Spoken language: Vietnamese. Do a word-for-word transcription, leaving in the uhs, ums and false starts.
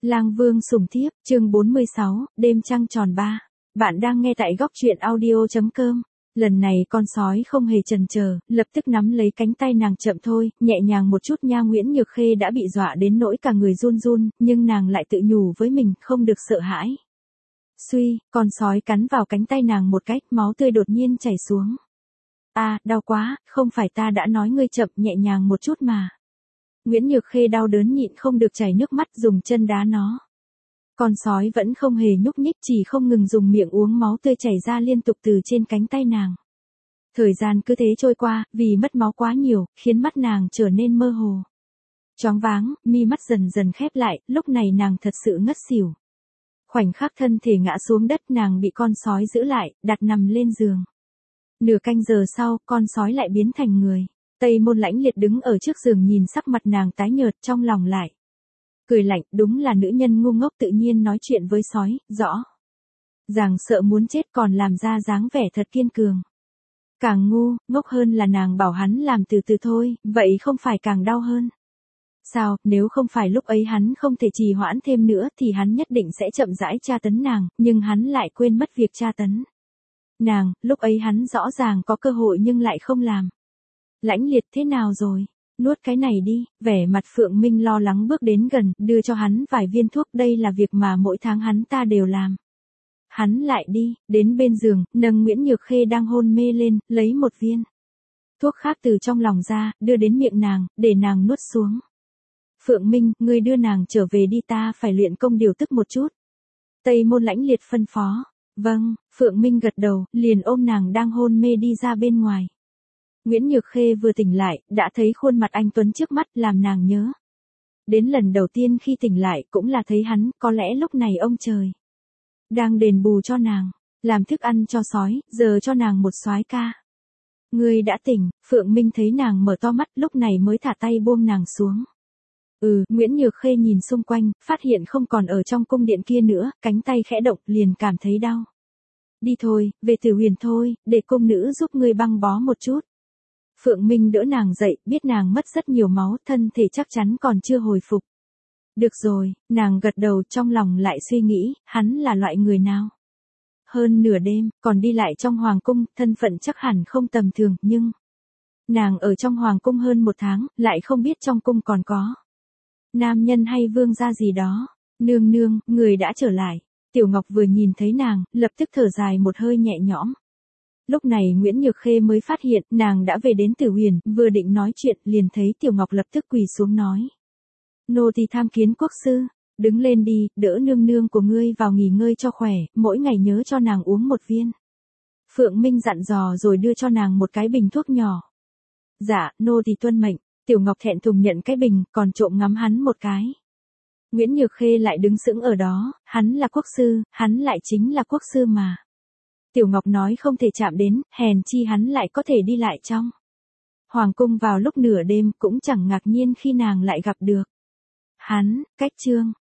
Lang Vương sủng thiếp, chương bốn mươi sáu, đêm trăng tròn ba. Bạn đang nghe tại góc truyện audio chấm com. Lần này con sói không hề chần chờ, lập tức nắm lấy cánh tay nàng chậm thôi, nhẹ nhàng một chút nha. Nguyễn Nhược Khê đã bị dọa đến nỗi cả người run run, nhưng nàng lại tự nhủ với mình, không được sợ hãi. Suy, con sói cắn vào cánh tay nàng một cách, máu tươi đột nhiên chảy xuống. À, đau quá, không phải ta đã nói ngươi chậm nhẹ nhàng một chút mà. Nguyễn Nhược Khê đau đớn nhịn không được chảy nước mắt, dùng chân đá nó. Con sói vẫn không hề nhúc nhích, chỉ không ngừng dùng miệng uống máu tươi chảy ra liên tục từ trên cánh tay nàng. Thời gian cứ thế trôi qua, vì mất máu quá nhiều, khiến mắt nàng trở nên mơ hồ. Choáng váng, mi mắt dần dần khép lại, lúc này nàng thật sự ngất xỉu. Khoảnh khắc thân thể ngã xuống đất, nàng bị con sói giữ lại, đặt nằm lên giường. Nửa canh giờ sau, con sói lại biến thành người. Tây Môn Lãnh Liệt đứng ở trước giường nhìn sắc mặt nàng tái nhợt, trong lòng lại cười lạnh, đúng là nữ nhân ngu ngốc tự nhiên nói chuyện với sói, rõ ràng sợ muốn chết còn làm ra dáng vẻ thật kiên cường. Càng ngu, ngốc hơn là nàng bảo hắn làm từ từ thôi, vậy không phải càng đau hơn. Sao, nếu không phải lúc ấy hắn không thể trì hoãn thêm nữa thì hắn nhất định sẽ chậm rãi tra tấn nàng, nhưng hắn lại quên mất việc tra tấn nàng, lúc ấy hắn rõ ràng có cơ hội nhưng lại không làm. Lãnh Liệt thế nào rồi? Nuốt cái này đi, vẻ mặt Phượng Minh lo lắng bước đến gần, đưa cho hắn vài viên thuốc, đây là việc mà mỗi tháng hắn ta đều làm. Hắn lại đi, đến bên giường, nâng Nguyễn Nhược Khê đang hôn mê lên, lấy một viên thuốc khác từ trong lòng ra, đưa đến miệng nàng, để nàng nuốt xuống. Phượng Minh, ngươi đưa nàng trở về đi, ta phải luyện công điều tức một chút. Tây Môn Lãnh Liệt phân phó. Vâng, Phượng Minh gật đầu, liền ôm nàng đang hôn mê đi ra bên ngoài. Nguyễn Nhược Khê vừa tỉnh lại, đã thấy khuôn mặt anh Tuấn trước mắt, làm nàng nhớ. Đến lần đầu tiên khi tỉnh lại cũng là thấy hắn, có lẽ lúc này ông trời đang đền bù cho nàng, làm thức ăn cho sói, giờ cho nàng một soái ca. Ngươi đã tỉnh, Phượng Minh thấy nàng mở to mắt, lúc này mới thả tay buông nàng xuống. Ừ, Nguyễn Nhược Khê nhìn xung quanh, phát hiện không còn ở trong cung điện kia nữa, cánh tay khẽ động, liền cảm thấy đau. Đi thôi, về Tử Huyền thôi, để cung nữ giúp ngươi băng bó một chút. Phượng Minh đỡ nàng dậy, biết nàng mất rất nhiều máu, thân thể chắc chắn còn chưa hồi phục. Được rồi, nàng gật đầu, trong lòng lại suy nghĩ, hắn là loại người nào? Hơn nửa đêm, còn đi lại trong hoàng cung, thân phận chắc hẳn không tầm thường, nhưng nàng ở trong hoàng cung hơn một tháng, lại không biết trong cung còn có nam nhân hay vương gia gì đó. Nương nương, người đã trở lại. Tiểu Ngọc vừa nhìn thấy nàng, lập tức thở dài một hơi nhẹ nhõm. Lúc này Nguyễn Nhược Khê mới phát hiện, nàng đã về đến Tử Huyền, vừa định nói chuyện, liền thấy Tiểu Ngọc lập tức quỳ xuống nói. Nô tỳ tham kiến quốc sư, đứng lên đi, đỡ nương nương của ngươi vào nghỉ ngơi cho khỏe, mỗi ngày nhớ cho nàng uống một viên. Phượng Minh dặn dò rồi đưa cho nàng một cái bình thuốc nhỏ. Dạ, nô tỳ tuân mệnh. Tiểu Ngọc thẹn thùng nhận cái bình, còn trộm ngắm hắn một cái. Nguyễn Nhược Khê lại đứng sững ở đó, hắn là quốc sư, hắn lại chính là quốc sư mà. Tiểu Ngọc nói không thể chạm đến, hèn chi hắn lại có thể đi lại trong hoàng cung vào lúc nửa đêm, cũng chẳng ngạc nhiên khi nàng lại gặp được hắn. Cách chương